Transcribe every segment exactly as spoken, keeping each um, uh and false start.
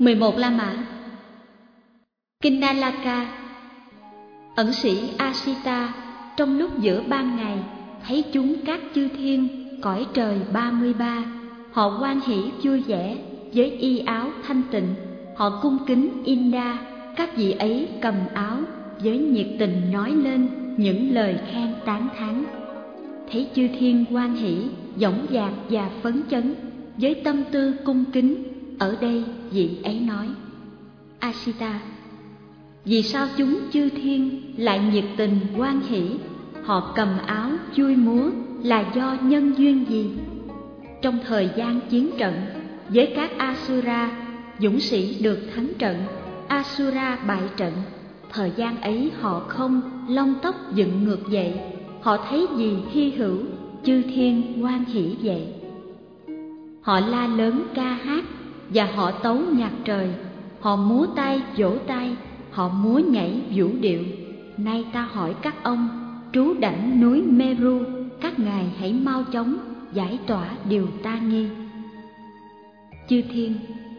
mười một La Mã. Kinh Nalaka. Ẩn sĩ Asita trong lúc giữa ban ngày thấy chúng các chư thiên cõi trời ba mươi ba, họ hoan hỷ vui vẻ với y áo thanh tịnh, họ cung kính Inda, các vị ấy cầm áo với nhiệt tình nói lên những lời khen tán thán. Thấy chư thiên hoan hỷ, dõng dạc và phấn chấn với tâm tư cung kính, ở đây vị ấy nói: Asita, vì sao chúng chư thiên lại nhiệt tình hoan hỷ, họ cầm áo vui múa là do nhân duyên gì? Trong thời gian chiến trận với các Asura, dũng sĩ được thắng trận, Asura bại trận. Thời gian ấy họ không lông tóc dựng ngược dậy, họ thấy gì hy hữu, chư thiên hoan hỷ vậy. Họ la lớn ca hát và họ tấu nhạc trời, họ múa tay vỗ tay, họ múa nhảy vũ điệu. Nay ta hỏi các ông trú đảnh núi Meru, các ngài hãy mau chóng giải tỏa điều ta nghi. Chư thiên.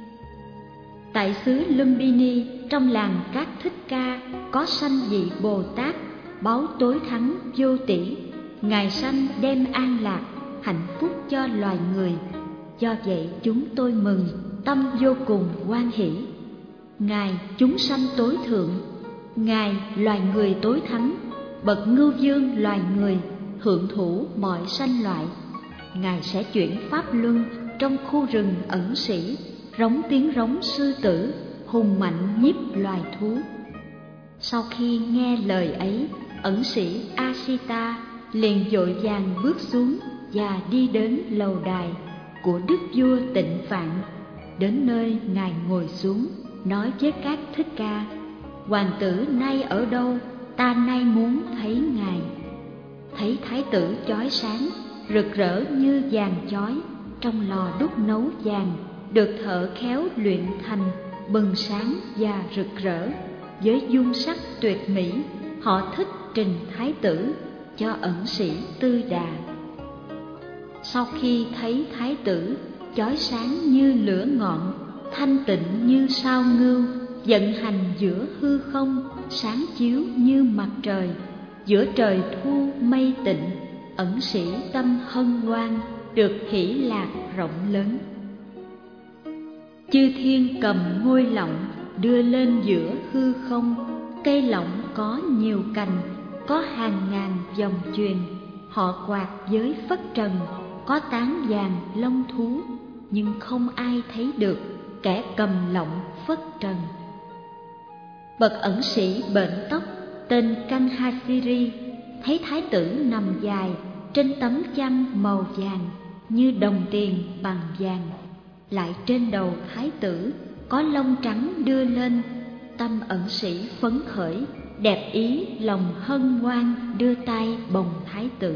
Tại xứ Lumbini, trong làng các Thích Ca, có sanh vị Bồ Tát, báu tối thắng vô tỷ. Ngài sanh đem an lạc, hạnh phúc cho loài người. Do vậy chúng tôi mừng, tâm vô cùng hoan hỷ. Ngài chúng sanh tối thượng, Ngài loài người tối thắng, bậc ngưu vương loài người, hưởng thủ mọi sanh loại. Ngài sẽ chuyển pháp luân trong khu rừng ẩn sĩ, rống tiếng rống sư tử, hùng mạnh nhiếp loài thú. Sau khi nghe lời ấy, ẩn sĩ Asita liền vội vàng bước xuống và đi đến lầu đài của đức vua Tịnh Phạn. Đến nơi ngài ngồi xuống, nói với các Thích Ca: Hoàng tử nay ở đâu? Ta nay muốn thấy ngài. Thấy thái tử chói sáng, rực rỡ như vàng chói, trong lò đúc nấu vàng, được thợ khéo luyện thành, bừng sáng và rực rỡ. Với dung sắc tuyệt mỹ, họ thích trình thái tử cho ẩn sĩ Tư Đà. Sau khi thấy thái tử chói sáng như lửa ngọn, thanh tịnh như sao ngưu, vận hành giữa hư không, sáng chiếu như mặt trời, giữa trời thu mây tịnh, ẩn sĩ tâm hân hoan, được hỷ lạc rộng lớn. Chư thiên cầm ngôi lọng đưa lên giữa hư không, cây lọng có nhiều cành, có hàng ngàn dòng chuyền, họ quạt với phất trần, có tán vàng lông thú, nhưng không ai thấy được kẻ cầm lọng phất trần. Bậc ẩn sĩ bệnh tóc tên Kanhasiri thấy thái tử nằm dài trên tấm chăn màu vàng như đồng tiền bằng vàng, lại trên đầu thái tử có lông trắng đưa lên. Tâm ẩn sĩ phấn khởi, đẹp ý lòng hân hoan, đưa tay bồng thái tử.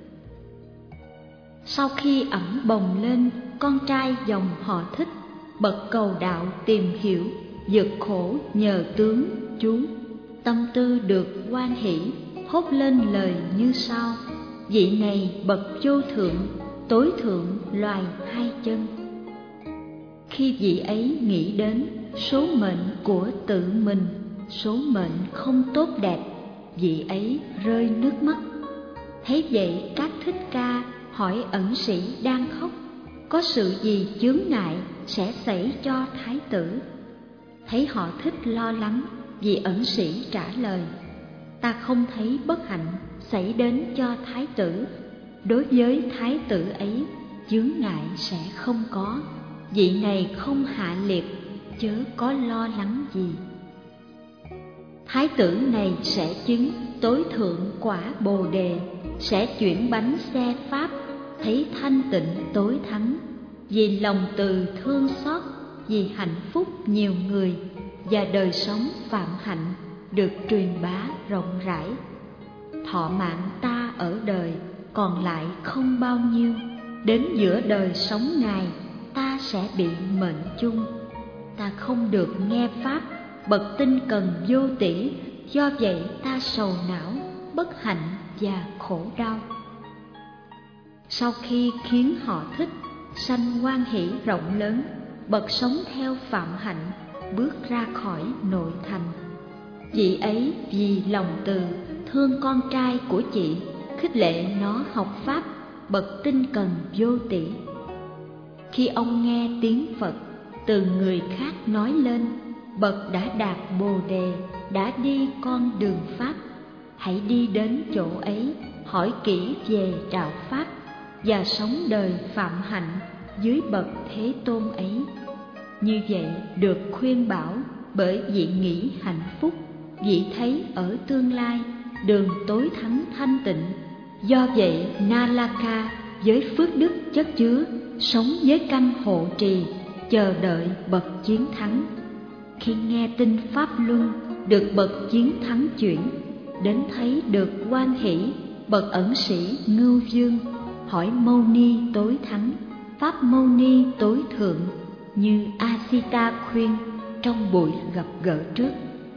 Sau khi ẩm bồng lên, con trai dòng họ Thích, bậc cầu đạo tìm hiểu, vượt khổ nhờ tướng chú, tâm tư được hoan hỷ, thốt lên lời như sau: vị này bậc vô thượng, tối thượng loài hai chân. Khi vị ấy nghĩ đến số mệnh của tự mình, số mệnh không tốt đẹp, vị ấy rơi nước mắt. Thấy vậy các Thích Ca hỏi ẩn sĩ đang khóc, có sự gì chướng ngại sẽ xảy cho thái tử? Thấy họ Thích lo lắng, vị ẩn sĩ trả lời: ta không thấy bất hạnh xảy đến cho thái tử. Đối với thái tử ấy, chướng ngại sẽ không có. Vị này không hạ liệt, chớ có lo lắng gì. Thái tử này sẽ chứng tối thượng quả Bồ Đề, sẽ chuyển bánh xe pháp, thấy thanh tịnh tối thắng. Vì lòng từ thương xót, vì hạnh phúc nhiều người, và đời sống phạm hạnh được truyền bá rộng rãi. Thọ mạng ta ở đời còn lại không bao nhiêu, đến giữa đời sống ngài ta sẽ bị mệnh chung. Ta không được nghe pháp, bậc tinh cần vô tỷ, do vậy ta sầu não, bất hạnh và khổ đau. Sau khi khiến họ Thích sanh hoan hỷ rộng lớn, bậc sống theo phạm hạnh, bước ra khỏi nội thành. Chị ấy vì lòng từ thương con trai của chị, khích lệ nó học pháp, bậc tinh cần vô tỷ. Khi ông nghe tiếng Phật từ người khác nói lên, bậc đã đạt Bồ đề, đã đi con đường pháp, hãy đi đến chỗ ấy, hỏi kỹ về đạo pháp và sống đời phạm hạnh dưới bậc Thế Tôn ấy. Như vậy được khuyên bảo bởi vị nghĩ hạnh phúc, vị thấy ở tương lai đường tối thắng thanh tịnh. Do vậy Nalaka với phước đức chất chứa, sống với căn hộ trì, chờ đợi bậc chiến thắng. Khi nghe tin pháp luân, được bậc chiến thắng chuyển, đến thấy được hoan hỷ, bậc ẩn sĩ Ngưu Dương, hỏi Mâu Ni tối thắng, pháp Mâu Ni tối thượng, như Asita khuyên trong buổi gặp gỡ trước.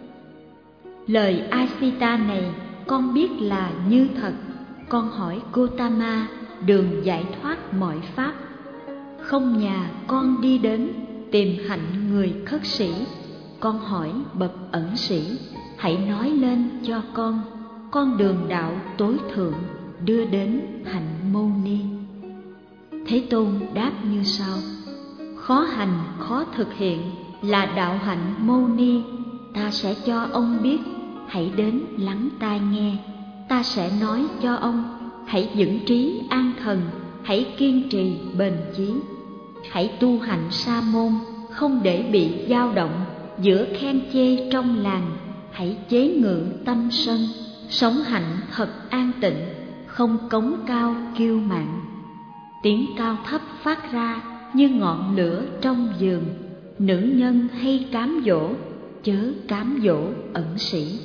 Lời Asita này con biết là như thật. Con hỏi Gotama đường giải thoát mọi pháp. Không nhà con đi đến tìm hạnh người khất sĩ. Con hỏi bậc ẩn sĩ, hãy nói lên cho con con đường đạo tối thượng đưa đến hạnh Mâu Ni. Thế Tôn đáp như sau: khó hành khó thực hiện là đạo hạnh Mâu Ni. Ta sẽ cho ông biết, hãy đến lắng tai nghe. Ta sẽ nói cho ông, hãy vững trí an thần, hãy kiên trì bền chí. Hãy tu hạnh sa môn, không để bị dao động giữa khen chê trong làng. Hãy chế ngự tâm sân, sống hạnh thật an tịnh, không cống cao kiêu mạn. Tiếng cao thấp phát ra như ngọn lửa trong vườn. Nữ nhân hay cám dỗ, chớ cám dỗ ẩn sĩ.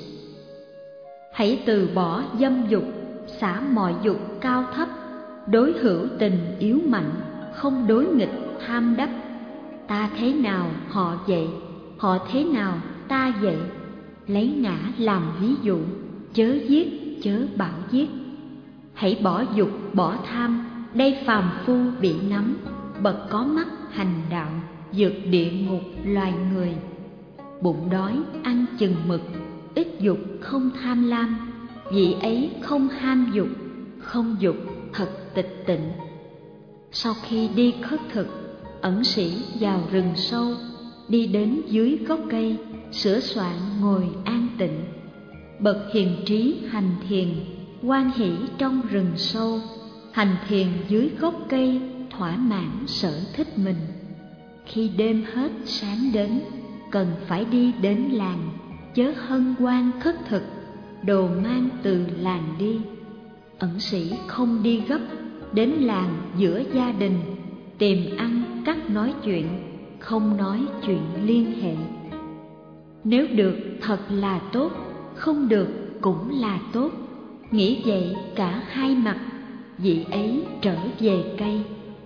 Hãy từ bỏ dâm dục, xả mọi dục cao thấp. Đối hữu tình yếu mạnh, không đối nghịch tham đắc. Ta thế nào họ vậy, họ thế nào ta vậy. Lấy ngã làm ví dụ, chớ giết, chớ bảo giết. Hãy bỏ dục, bỏ tham, đây phàm phu bị nắm. Bậc có mắt hành đạo, vượt địa ngục loài người. Bụng đói ăn chừng mực, ít dục không tham lam. Vị ấy không ham dục, không dục thật tịch tịnh. Sau khi đi khất thực, ẩn sĩ vào rừng sâu, đi đến dưới gốc cây, sửa soạn ngồi an tịnh. Bậc hiền trí hành thiền, hoan hỷ trong rừng sâu, hành thiền dưới gốc cây, thỏa mãn sở thích mình. Khi đêm hết sáng đến, cần phải đi đến làng, chớ hân hoan khất thực, đồ mang từ làng đi. Ẩn sĩ không đi gấp, đến làng giữa gia đình, tìm ăn cắt nói chuyện, không nói chuyện liên hệ. Nếu được thật là tốt, không được cũng là tốt. Nghĩ vậy cả hai mặt, vị ấy trở về cây.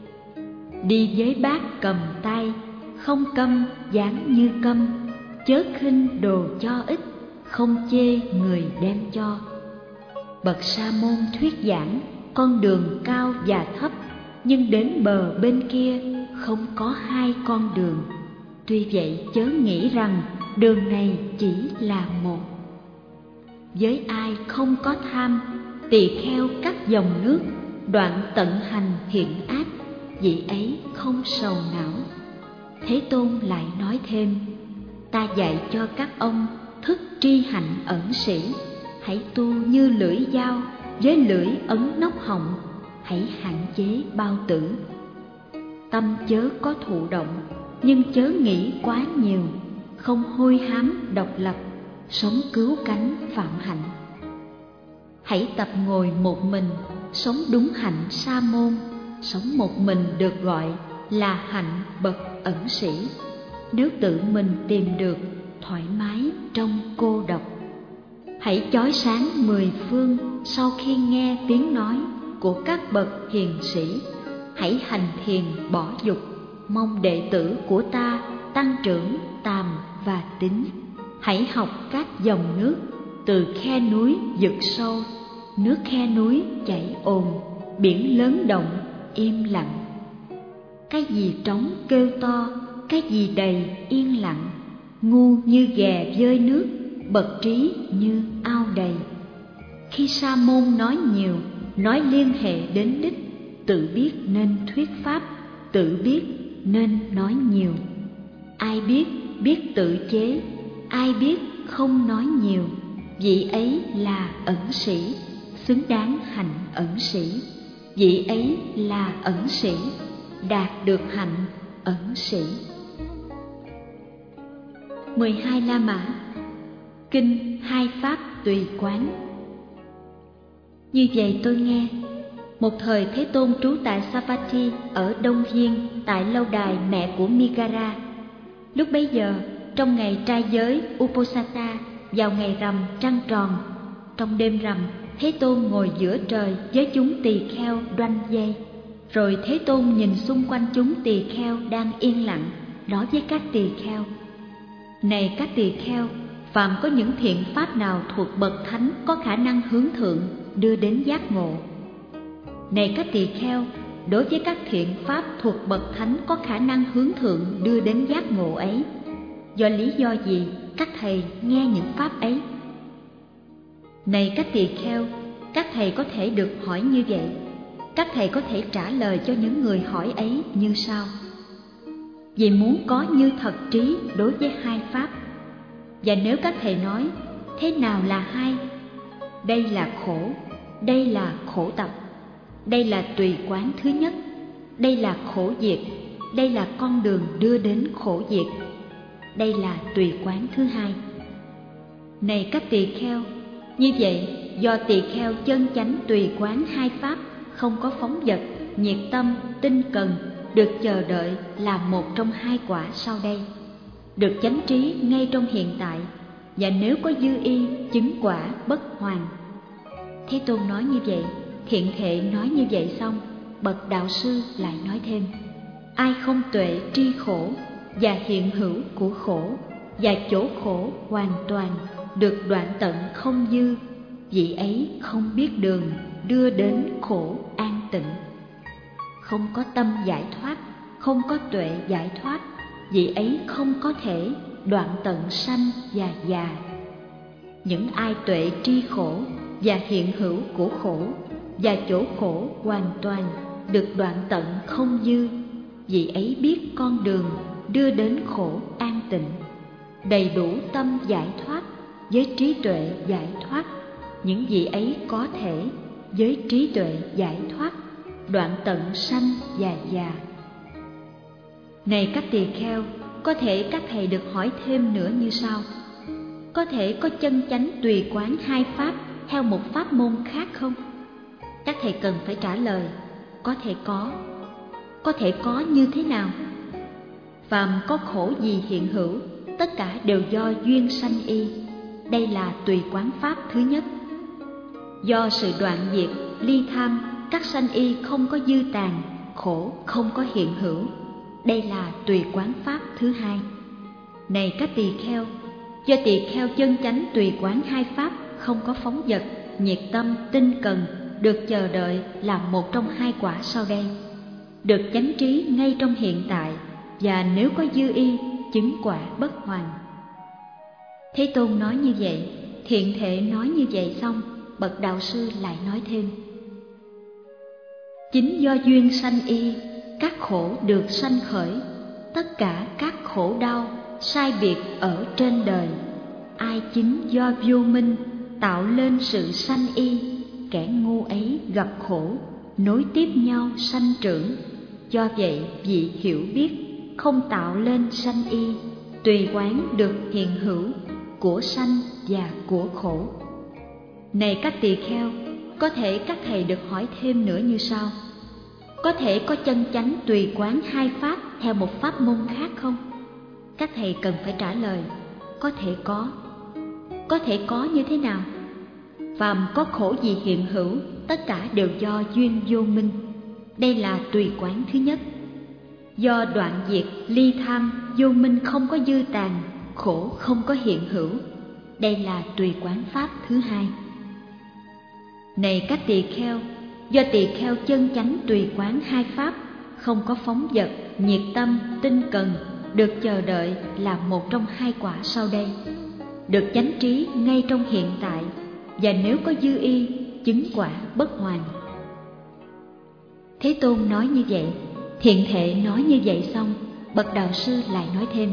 Đi với bác cầm tay, không câm dáng như câm. Chớ khinh đồ cho ít, không chê người đem cho. Bậc sa môn thuyết giảng con đường cao và thấp, nhưng đến bờ bên kia không có hai con đường. Tuy vậy chớ nghĩ rằng đường này chỉ là một. Với ai không có tham, tỳ kheo các dòng nước, đoạn tận hành thiện ác, vị ấy không sầu não. Thế Tôn lại nói thêm: ta dạy cho các ông thức tri hạnh ẩn sĩ. Hãy tu như lưỡi dao, với lưỡi ấn nóc họng. Hãy hạn chế bao tử. Tâm chớ có thụ động, nhưng chớ nghĩ quá nhiều. Không hôi hám độc lập, sống cứu cánh phạm hạnh. Hãy tập ngồi một mình, sống đúng hạnh sa môn. Sống một mình được gọi là hạnh bậc ẩn sĩ. Nếu tự mình tìm được thoải mái trong cô độc. Hãy chói sáng mười phương sau khi nghe tiếng nói của các bậc hiền sĩ. Hãy hành thiền bỏ dục, mong đệ tử của ta tăng trưởng tàm và tín. Hãy học các dòng nước, từ khe núi vực sâu. Nước khe núi chảy ồn, biển lớn động im lặng. Cái gì trống kêu to, cái gì đầy yên lặng, ngu như ghè vơi nước, bậc trí như ao đầy. Khi sa môn nói nhiều, nói liên hệ đến đích, tự biết nên thuyết pháp, tự biết nên nói nhiều. Ai biết, biết tự chế, ai biết không nói nhiều, vị ấy là ẩn sĩ, xứng đáng hạnh ẩn sĩ. Vị ấy là ẩn sĩ, đạt được hạnh ẩn sĩ. mười hai La Mã. Kinh Hai Pháp Tùy Quán. Như vậy tôi nghe, một thời Thế Tôn trú tại Savatthi ở Đông Viên, tại lâu đài mẹ của Megara. Lúc bấy giờ, trong ngày trai giới Uposatha, vào ngày rằm trăng tròn, trong đêm rằm, Thế Tôn ngồi giữa trời với chúng tỳ kheo đoanh dây. Rồi Thế Tôn nhìn xung quanh chúng tỳ kheo đang yên lặng, nói với các tỳ kheo: Này các tỳ kheo, phàm có những thiện pháp nào thuộc bậc thánh có khả năng hướng thượng đưa đến giác ngộ. Này các tỳ kheo, đối với các thiện pháp thuộc bậc thánh có khả năng hướng thượng đưa đến giác ngộ ấy, do lý do gì các thầy nghe những pháp ấy? Này các tỳ kheo, các thầy có thể được hỏi như vậy. Các thầy có thể trả lời cho những người hỏi ấy như sau: Vì muốn có như thật trí đối với hai pháp. Và nếu các thầy nói, thế nào là hai? Đây là khổ, đây là khổ tập. Đây là tùy quán thứ nhất, đây là khổ diệt, đây là con đường đưa đến khổ diệt. Đây là tùy quán thứ hai. Này các tỳ kheo, như vậy do tỳ kheo chân chánh tùy quán hai pháp, không có phóng dật, nhiệt tâm, tinh cần, được chờ đợi là một trong hai quả sau đây. Được chánh trí ngay trong hiện tại, và nếu có dư y, chứng quả bất hoàn. Thế Tôn nói như vậy, thiện thệ nói như vậy xong, bậc đạo sư lại nói thêm: Ai không tuệ tri khổ và hiện hữu của khổ và chỗ khổ hoàn toàn, được đoạn tận không dư, vị ấy không biết đường đưa đến khổ an tịnh. Không có tâm giải thoát, không có tuệ giải thoát, vị ấy không có thể đoạn tận sanh và già. Những ai tuệ tri khổ và hiện hữu của khổ và chỗ khổ hoàn toàn, được đoạn tận không dư, vị ấy biết con đường đưa đến khổ an tịnh, đầy đủ tâm giải thoát với trí tuệ giải thoát. Những vị ấy có thể với trí tuệ giải thoát đoạn tận sanh và già. Này các tỳ kheo, có thể các thầy được hỏi thêm nữa như sau: Có thể có chân chánh tùy quán hai pháp theo một pháp môn khác không? Các thầy cần phải trả lời: Có thể có. Có thể có như thế nào? Phàm có khổ gì hiện hữu, tất cả đều do duyên sanh y. Đây là tùy quán pháp thứ nhất. Do sự đoạn diệt, ly tham, các sanh y không có dư tàn, khổ không có hiện hữu. Đây là tùy quán pháp thứ hai. Này các tỳ kheo, do tỳ kheo chân chánh tùy quán hai pháp, không có phóng dật, nhiệt tâm, tinh cần, được chờ đợi là một trong hai quả sau đây. Được chánh trí ngay trong hiện tại, và nếu có dư y, chứng quả bất hoàn. Thế Tôn nói như vậy, thiện thệ nói như vậy xong, bậc đạo sư lại nói thêm: Chính do duyên sanh y, các khổ được sanh khởi. Tất cả các khổ đau sai biệt ở trên đời, ai chính do vô minh tạo lên sự sanh y, kẻ ngu ấy gặp khổ, nối tiếp nhau sanh trưởng. Do vậy vị hiểu biết không tạo lên sanh y, tùy quán được hiện hữu của sanh và của khổ. Này các tỳ kheo, có thể các thầy được hỏi thêm nữa như sau: Có thể có chân chánh tùy quán hai pháp theo một pháp môn khác không? Các thầy cần phải trả lời: Có thể có. Có thể có như thế nào? Phàm có khổ gì hiện hữu, tất cả đều do duyên vô minh. Đây là tùy quán thứ nhất. Do đoạn diệt, ly tham, vô minh không có dư tàn, khổ không có hiện hữu. Đây là tùy quán pháp thứ hai. Này các tỳ kheo, do tỳ kheo chân chánh tùy quán hai pháp, không có phóng dật, nhiệt tâm, tinh cần, được chờ đợi là một trong hai quả sau đây: được chánh trí ngay trong hiện tại, và nếu có dư y, chứng quả bất hoàn. Thế Tôn nói như vậy, Thiện Thệ nói như vậy xong, bậc đạo sư lại nói thêm: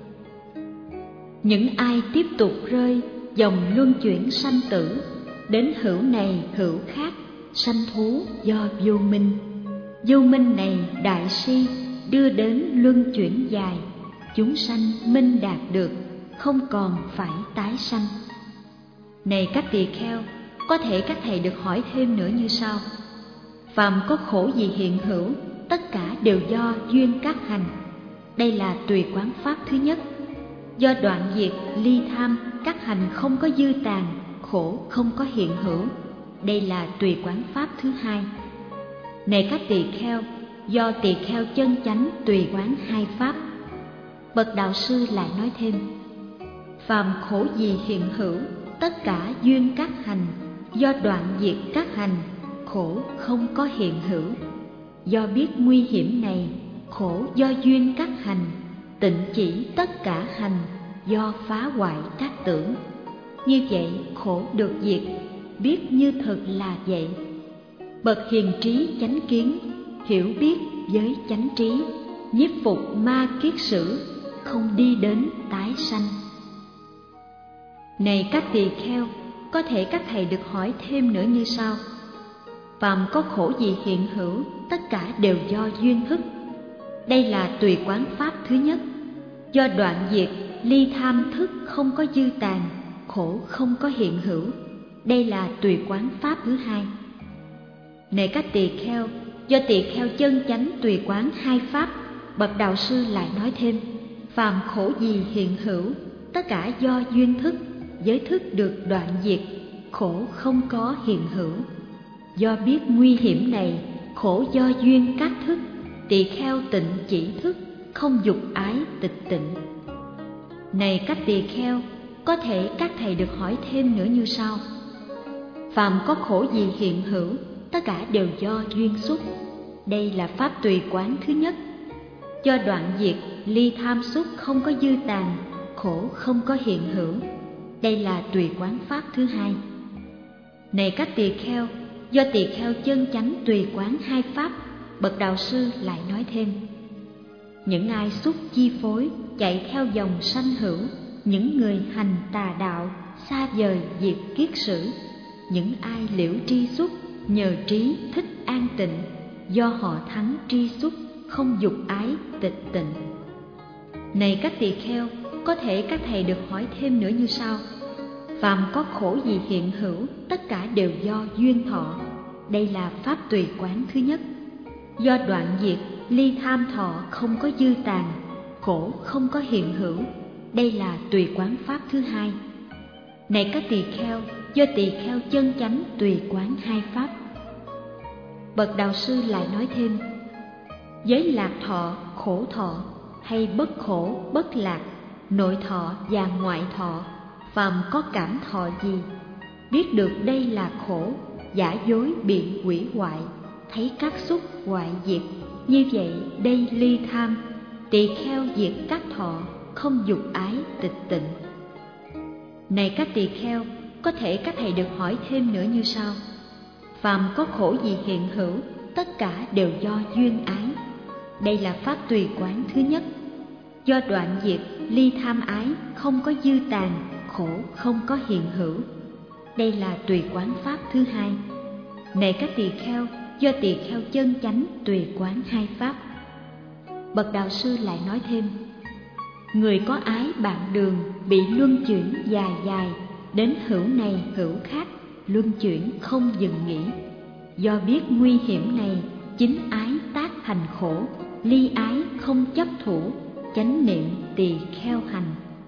những ai tiếp tục rơi dòng luân chuyển sanh tử, đến hữu này hữu khác, sanh thú do vô minh. Vô minh này đại si, đưa đến luân chuyển dài, chúng sanh minh đạt được, không còn phải tái sanh. Này các tỳ kheo, có thể các thầy được hỏi thêm nữa như sau: phàm có khổ gì hiện hữu, tất cả đều do duyên các hành. Đây là tùy quán pháp thứ nhất. Do đoạn diệt ly tham, các hành không có dư tàn, khổ không có hiện hữu. Đây là tùy quán pháp thứ hai. Này các tỳ kheo, do tỳ kheo chân chánh tùy quán hai pháp. Bậc đạo sư lại nói thêm: phàm khổ gì hiện hữu, tất cả duyên các hành. Do đoạn diệt các hành, khổ không có hiện hữu. Do biết nguy hiểm này, khổ do duyên các hành, tịnh chỉ tất cả hành, do phá hoại các tưởng. Như vậy khổ được diệt, biết như thực là vậy. Bậc hiền trí chánh kiến, hiểu biết với chánh trí, nhiếp phục ma kiết sử, không đi đến tái sanh. Này các tỳ kheo, có thể các thầy được hỏi thêm nữa như sau: phàm có khổ gì hiện hữu, tất cả đều do duyên thức. Đây là tùy quán pháp thứ nhất. Do đoạn diệt ly tham thức không có dư tàn, khổ không có hiện hữu. Đây là tùy quán pháp thứ hai. Này các tỳ kheo, do tỳ kheo chân chánh tùy quán hai pháp, bậc đạo sư lại nói thêm: phàm khổ gì hiện hữu, tất cả do duyên thức, giới thức được đoạn diệt, khổ không có hiện hữu. Do biết nguy hiểm này, khổ do duyên các thức, tỳ kheo tịnh chỉ thức, không dục ái tịch tịnh. Này các tỳ kheo, có thể các thầy được hỏi thêm nữa như sau: phàm có khổ gì hiện hữu, tất cả đều do duyên xuất. Đây là pháp tùy quán thứ nhất. Do đoạn diệt ly tham xuất không có dư tàn, khổ không có hiện hữu. Đây là tùy quán pháp thứ hai. Này các tỳ kheo, do tỳ kheo chân chánh tùy quán hai pháp, bậc đạo sư lại nói thêm: những ai xúc chi phối, chạy theo dòng sanh hữu, những người hành tà đạo, xa vời diệt kiết sử, những ai liễu tri xúc, nhờ trí thích an tịnh, do họ thắng tri xúc, không dục ái tịch tịnh. Này các tỳ kheo, có thể các thầy được hỏi thêm nữa như sau: phàm có khổ gì hiện hữu, tất cả đều do duyên thọ. Đây là pháp tùy quán thứ nhất. Do đoạn diệt ly tham thọ không có dư tàn, khổ không có hiện hữu. Đây là tùy quán pháp thứ hai. Này các tỳ kheo, do tỳ kheo chân chánh tùy quán hai pháp. Bậc đạo sư lại nói thêm: giới lạc thọ, khổ thọ, hay bất khổ, bất lạc, nội thọ và ngoại thọ, phàm có cảm thọ gì, biết được đây là khổ, giả dối bị hủy hoại, thấy các xúc hoại diệt. Như vậy đây ly tham, tỳ kheo diệt các thọ, không dục ái tịch tịnh. Này các tỳ kheo, có thể các thầy được hỏi thêm nữa như sau: phàm có khổ gì hiện hữu, tất cả đều do duyên ái. Đây là pháp tùy quán thứ nhất. Do đoạn diệt ly tham ái, không có dư tàn, khổ không có hiện hữu. Đây là tùy quán pháp thứ hai. Này các tỳ kheo, do tỳ kheo chân chánh tùy quán hai pháp. Bậc đạo sư lại nói thêm: người có ái bạn đường, bị luân chuyển dài dài, đến hữu này hữu khác, luân chuyển không dừng nghỉ. Do biết nguy hiểm này, chính ái tác thành khổ, ly ái không chấp thủ, chánh niệm tỳ kheo hành.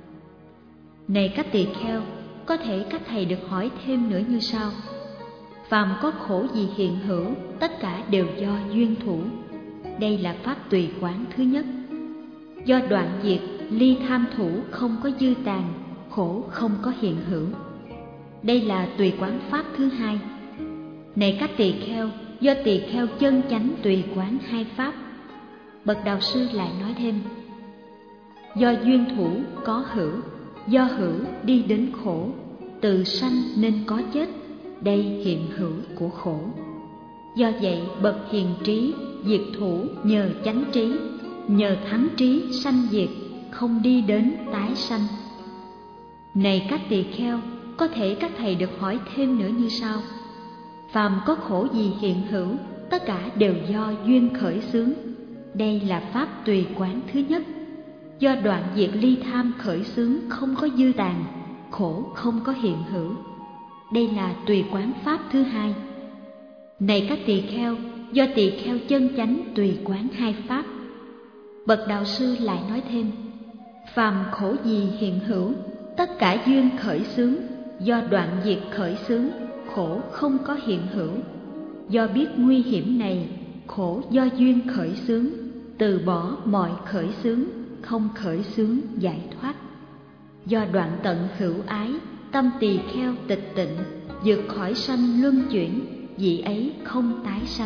Này các tỳ kheo, có thể các thầy được hỏi thêm nữa như sau: phàm có khổ gì hiện hữu, tất cả đều do duyên thủ. Đây là pháp tùy quán thứ nhất. Do đoạn diệt ly tham thủ không có dư tàn, khổ không có hiện hữu. Đây là tùy quán pháp thứ hai. Này các tỳ kheo, do tỳ kheo chân chánh tùy quán hai pháp. Bậc đạo sư lại nói thêm: do duyên thủ có hữu, do hữu đi đến khổ, từ sanh nên có chết, đây hiện hữu của khổ. Do vậy bậc hiền trí diệt thủ nhờ chánh trí, nhờ thắng trí sanh diệt, không đi đến tái sanh. Này các tỳ kheo, có thể các thầy được hỏi thêm nữa như sau: phàm có khổ gì hiện hữu, tất cả đều do duyên khởi xướng. Đây là pháp tùy quán thứ nhất. Do đoạn diệt ly tham khởi xướng không có dư tàn, khổ không có hiện hữu. Đây là tùy quán pháp thứ hai. Này các tỳ kheo, do tỳ kheo chân chánh tùy quán hai pháp. Bậc đạo sư lại nói thêm: phàm khổ gì hiện hữu, tất cả duyên khởi xướng, do đoạn diệt khởi xướng, khổ không có hiện hữu. Do biết nguy hiểm này, khổ do duyên khởi xướng, từ bỏ mọi khởi xướng, không khởi xướng giải thoát. Do đoạn tận hữu ái, tâm tỳ kheo tịch tịnh, vượt khỏi sanh luân chuyển, vị ấy không tái sanh.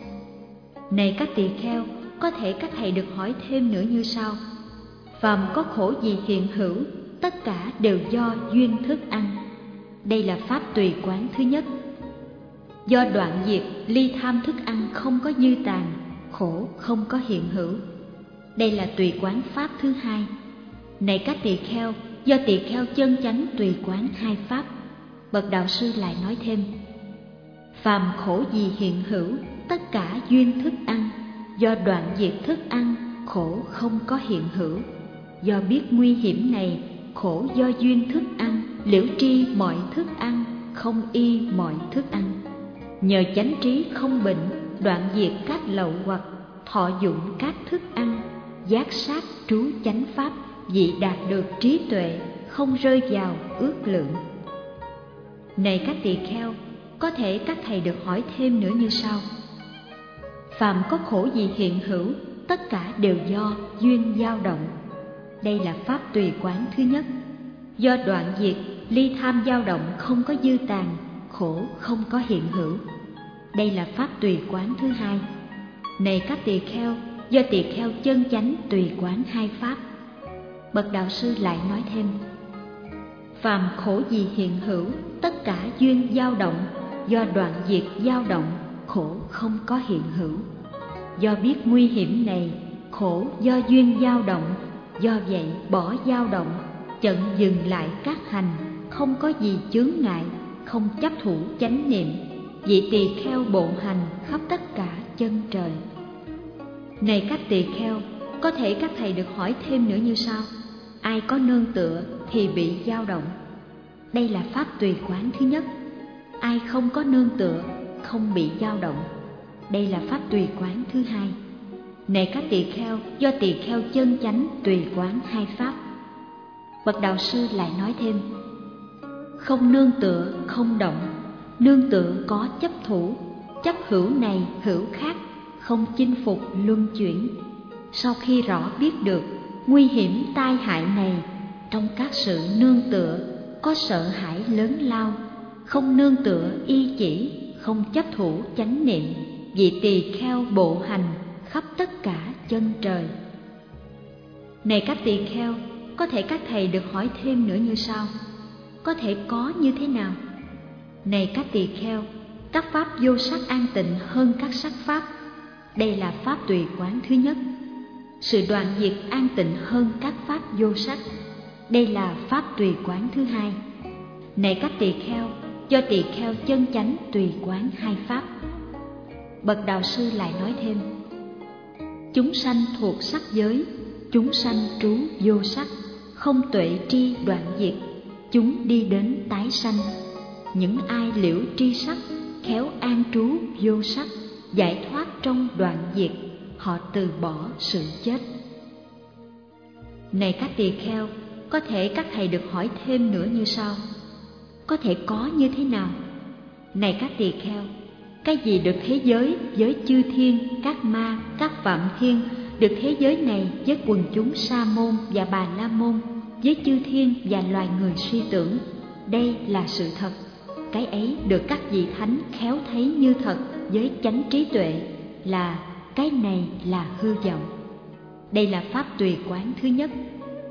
Này các tỳ kheo, có thể các thầy được hỏi thêm nữa như sau: phàm có khổ gì hiện hữu, tất cả đều do duyên thức ăn. Đây là pháp tùy quán thứ nhất. Do đoạn diệt ly tham thức ăn không có dư tàn, khổ không có hiện hữu. Đây là tùy quán pháp thứ hai. Này các tỳ kheo, do tỳ kheo chân chánh tùy quán hai pháp. Bậc đạo sư lại nói thêm: phàm khổ gì hiện hữu, tất cả duyên thức ăn. Do đoạn diệt thức ăn, khổ không có hiện hữu. Do biết nguy hiểm này, khổ do duyên thức ăn, liễu tri mọi thức ăn, không y mọi thức ăn. Nhờ chánh trí không bệnh, đoạn diệt các lậu hoặc, thọ dụng các thức ăn, giác sát trú chánh pháp, vị đạt được trí tuệ, không rơi vào ước lượng. Này các tỳ kheo, có thể các thầy được hỏi thêm nữa như sau: phàm có khổ gì hiện hữu, tất cả đều do duyên dao động. Đây là pháp tùy quán thứ nhất. Do đoạn diệt ly tham dao động không có dư tàn, khổ không có hiện hữu. Đây là pháp tùy quán thứ hai. Này các tỳ kheo, do tỳ kheo chân chánh tùy quán hai pháp. Bậc đạo sư lại nói thêm: phàm khổ gì hiện hữu, tất cả duyên dao động. Do đoạn diệt dao động, khổ không có hiện hữu. Do biết nguy hiểm này, khổ do duyên dao động. Do vậy bỏ dao động, chận dừng lại các hành, không có gì chướng ngại, không chấp thủ chánh niệm, vị tỳ kheo bộ hành khắp tất cả chân trời. Này các tỳ kheo, có thể các thầy được hỏi thêm nữa như sau: ai có nương tựa thì bị dao động. Đây là pháp tùy quán thứ nhất. Ai không có nương tựa, không bị dao động. Đây là pháp tùy quán thứ hai. Này các tỳ kheo, do tỳ kheo chân chánh tùy quán hai pháp. Bậc đạo sư lại nói thêm: không nương tựa không động, nương tựa có chấp thủ, chấp hữu này hữu khác, không chinh phục luân chuyển. Sau khi rõ biết được nguy hiểm tai hại này, trong các sự nương tựa có sợ hãi lớn lao, không nương tựa y chỉ, không chấp thủ chánh niệm, vị tỳ kheo bộ hành khắp tất cả chân trời. Này các tỳ kheo, có thể các thầy được hỏi thêm nữa như sau: có thể có như thế nào? Này các tỳ kheo, các pháp vô sắc an tịnh hơn các sắc pháp. Đây là pháp tùy quán thứ nhất. Sự đoạn diệt an tịnh hơn các pháp vô sắc. Đây là pháp tùy quán thứ hai. Này các tỳ kheo, do tỳ kheo chân chánh tùy quán hai pháp. Bậc đạo sư lại nói thêm: chúng sanh thuộc sắc giới, chúng sanh trú vô sắc, không tuệ tri đoạn diệt, chúng đi đến tái sanh. Những ai liễu tri sắc, khéo an trú vô sắc, giải thoát trong đoạn diệt, họ từ bỏ sự chết. Này các tỳ kheo, có thể các thầy được hỏi thêm nữa như sau: có thể có như thế nào? Này các tỳ kheo, cái gì được thế giới với chư thiên, các ma, các phạm thiên, được thế giới này với quần chúng sa môn và bà la môn, với chư thiên và loài người suy tưởng, đây là sự thật. Cái ấy được các vị thánh khéo thấy như thật với chánh trí tuệ, là cái này là hư vọng. Đây là pháp tùy quán thứ nhất.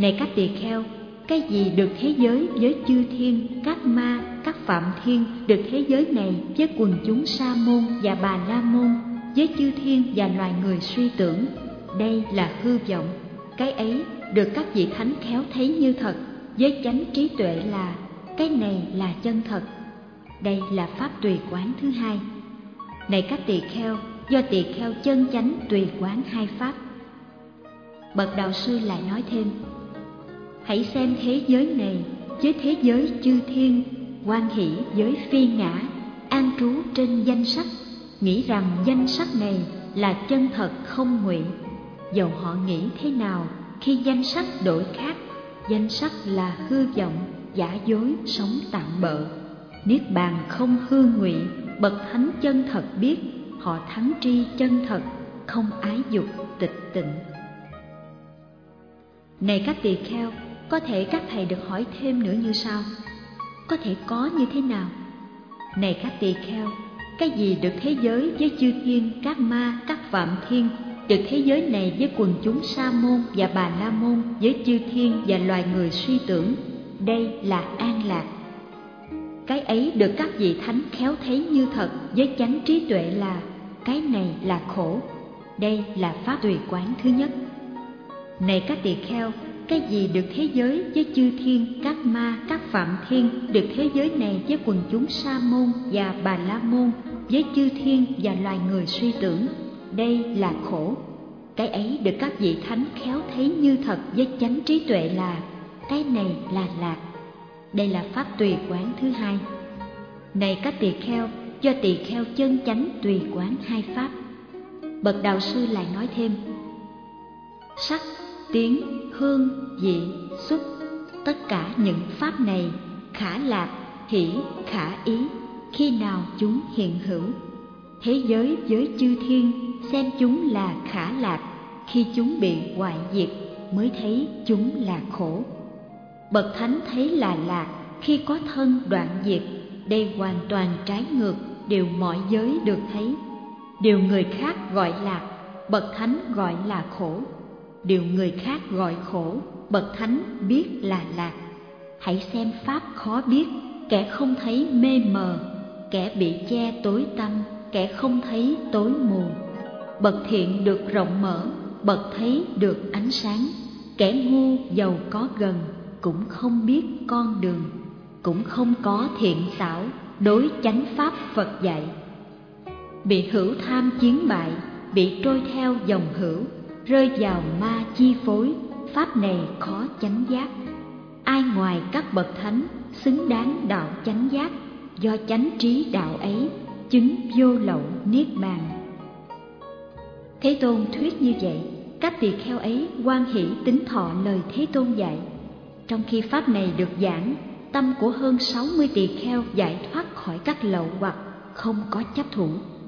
Này các tỳ kheo, cái gì được thế giới với chư thiên, các ma, các phạm thiên, được thế giới này với quần chúng sa môn và bà la môn, với chư thiên và loài người suy tưởng, đây là hư vọng. Cái ấy được các vị thánh khéo thấy như thật, với chánh trí tuệ là cái này là chân thật. Đây là pháp tùy quán thứ hai. Này các tỳ kheo, do tỳ kheo chân chánh tùy quán hai pháp. Bậc đạo sư lại nói thêm: hãy xem thế giới này với thế giới chư thiên, hoan hỷ với phi ngã, an trú trên danh sắc, nghĩ rằng danh sắc này là chân thật không ngụy. Dầu họ nghĩ thế nào, khi danh sắc đổi khác, danh sắc là hư vọng, giả dối, sống tạm bợ. Niết bàn không hư ngụy, bậc thánh chân thật biết, họ thắng tri chân thật, không ái dục tịch tịnh. Này các tỳ kheo, có thể các thầy được hỏi thêm nữa như sau: có thể có như thế nào? Này các tỳ kheo, cái gì được thế giới với chư thiên, các ma, các phạm thiên, được thế giới này với quần chúng sa môn và bà la môn, với chư thiên và loài người suy tưởng, đây là an lạc. Cái ấy được các vị thánh khéo thấy như thật, với chánh trí tuệ là cái này là khổ. Đây là pháp tùy quán thứ nhất. Này các tỳ kheo, cái gì được thế giới với chư thiên, các ma, các phạm thiên, được thế giới này với quần chúng sa môn và bà la môn, với chư thiên và loài người suy tưởng, đây là khổ. Cái ấy được các vị thánh khéo thấy như thật, với chánh trí tuệ là cái này là lạc. Đây là pháp tùy quán thứ hai. Này các tỳ kheo, do tỳ kheo chân chánh tùy quán hai pháp. Bậc đạo sư lại nói thêm: sắc, tiếng, hương, vị, xúc, tất cả những pháp này khả lạc, hỷ, khả ý, khi nào chúng hiện hữu. Thế giới với chư thiên xem chúng là khả lạc, khi chúng bị hoại diệt mới thấy chúng là khổ. Bậc thánh thấy là lạc khi có thân đoạn diệt, đây hoàn toàn trái ngược điều mọi giới được thấy. Điều người khác gọi lạc, bậc thánh gọi là khổ. Điều người khác gọi khổ, bậc thánh biết là lạc. Hãy xem pháp khó biết, kẻ không thấy mê mờ, kẻ bị che tối tăm, kẻ không thấy tối mù. Bậc thiện được rộng mở, bậc thấy được ánh sáng. Kẻ ngu giàu có gần, cũng không biết con đường, cũng không có thiện xảo đối chánh pháp Phật dạy. Bị hữu tham chiến bại, bị trôi theo dòng hữu, rơi vào ma chi phối, pháp này khó chánh giác. Ai ngoài các bậc thánh xứng đáng đạo chánh giác, do chánh trí đạo ấy chứng vô lậu niết bàn. Thế Tôn thuyết như vậy, các tỳ kheo ấy hoan hỷ tín thọ lời Thế Tôn dạy. Trong khi pháp này được giảng, tâm của hơn sáu mươi tỳ kheo giải thoát khỏi các lậu hoặc, không có chấp thủ.